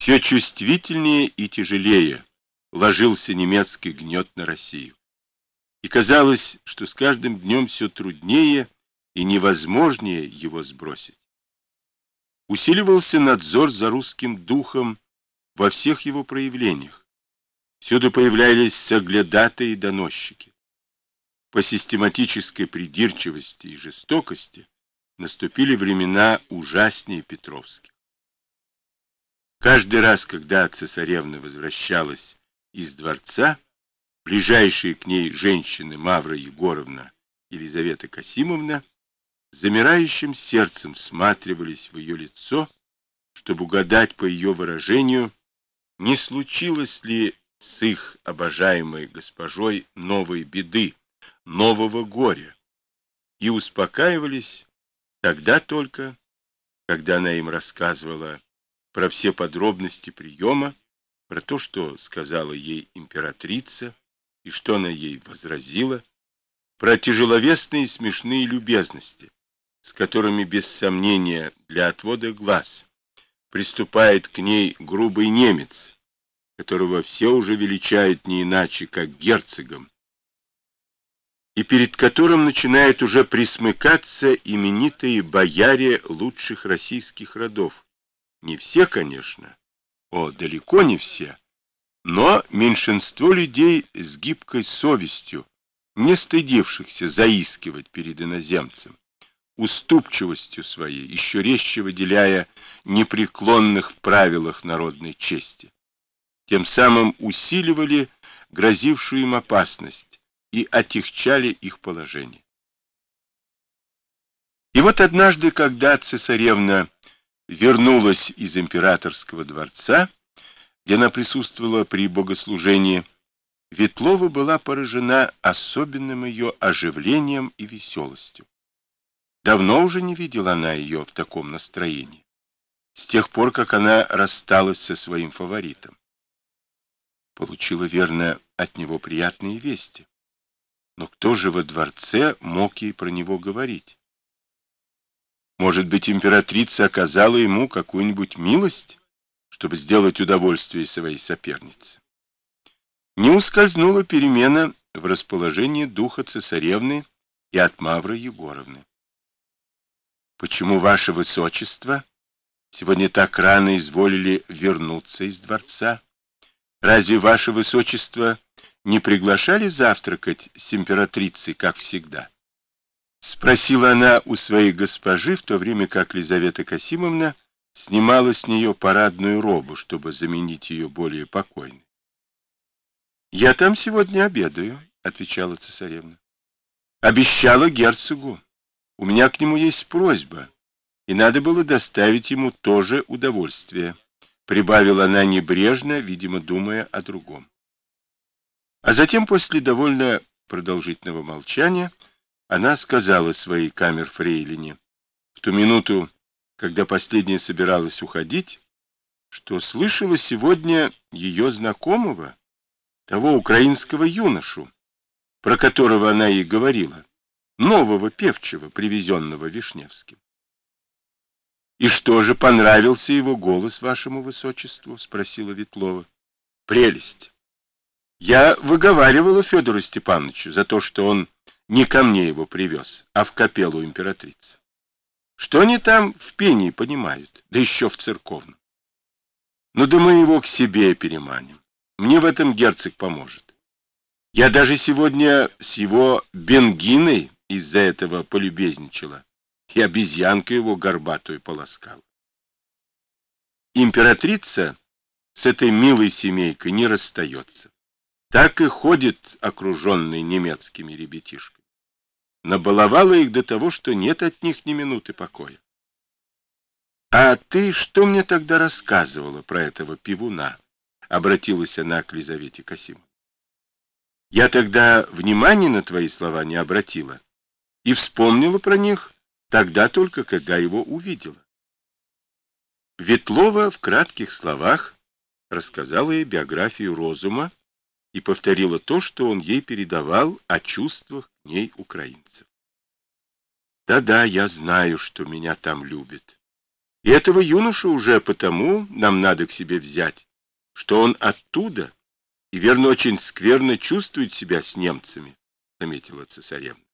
Все чувствительнее и тяжелее ложился немецкий гнет на Россию. И казалось, что с каждым днем все труднее и невозможнее его сбросить. Усиливался надзор за русским духом во всех его проявлениях. Всюду появлялись соглядатые и доносчики. По систематической придирчивости и жестокости наступили времена ужаснее Петровских. Каждый раз, когда цесаревна возвращалась из дворца, ближайшие к ней женщины Мавра Егоровна и Елизавета Касимовна с замирающим сердцем всматривались в ее лицо, чтобы угадать по ее выражению, не случилось ли с их обожаемой госпожой новой беды, нового горя, и успокаивались тогда только, когда она им рассказывала про все подробности приема, про то, что сказала ей императрица и что она ей возразила, про тяжеловесные и смешные любезности, с которыми, без сомнения, для отвода глаз приступает к ней грубый немец, которого все уже величают не иначе, как герцогом, и перед которым начинают уже присмыкаться именитые бояре лучших российских родов. Не все, конечно, далеко не все, но меньшинство людей с гибкой совестью, не стыдившихся заискивать перед иноземцем, уступчивостью своей, еще резче выделяя непреклонных в правилах народной чести. Тем самым усиливали грозившую им опасность и отягчали их положение. И вот однажды, когда цесаревна вернулась из императорского дворца, где она присутствовала при богослужении, Ветлова была поражена особенным ее оживлением и веселостью. Давно уже не видела она ее в таком настроении, с тех пор, как она рассталась со своим фаворитом. Получила, верно, от него приятные вести. Но кто же во дворце мог ей про него говорить? Может быть, императрица оказала ему какую-нибудь милость, чтобы сделать удовольствие своей сопернице? Не ускользнула перемена в расположении духа цесаревны и от Мавры Егоровны. «Почему, ваше высочество, сегодня так рано изволили вернуться из дворца? Разве ваше высочество не приглашали завтракать с императрицей, как всегда?» Спросила она у своей госпожи, в то время как Лизавета Касимовна снимала с нее парадную робу, чтобы заменить ее более покойной. «Я там сегодня обедаю», — отвечала цесаревна. «Обещала герцогу. У меня к нему есть просьба, и надо было доставить ему тоже удовольствие», — прибавила она небрежно, видимо, думая о другом. А затем, после довольно продолжительного молчания, она сказала своей камерфрейлине, в ту минуту, когда последняя собиралась уходить, что слышала сегодня ее знакомого, того украинского юношу, про которого она ей говорила, нового певчего, привезенного Вишневским. «И что же, понравился его голос вашему высочеству?» — спросила Ветлова. «Прелесть! Я выговаривала Федору Степановичу за то, что он не ко мне его привез, а в капеллу императрицы. Что они там в пении понимают, да еще в церковном? Ну да мы его к себе переманим. Мне в этом герцог поможет. Я даже сегодня с его Бенгиной из-за этого полюбезничала, и обезьянка его горбатую полоскала. Императрица с этой милой семейкой не расстается. Так и ходит, окруженный немецкими ребятишками. Набаловала их до того, что нет от них ни минуты покоя. «А ты что мне тогда рассказывала про этого пивуна?» — обратилась она к Лизавете Касимовне. «Я тогда внимания на твои слова не обратила и вспомнила про них тогда только, когда его увидела». Ветлова в кратких словах рассказала ей биографию Розума и повторила то, что он ей передавал о чувствах к ней украинцев. «Да-да, я знаю, что меня там любят. И этого юношу уже потому нам надо к себе взять, что он оттуда и, верно, очень скверно чувствует себя с немцами, — заметила цесаревна.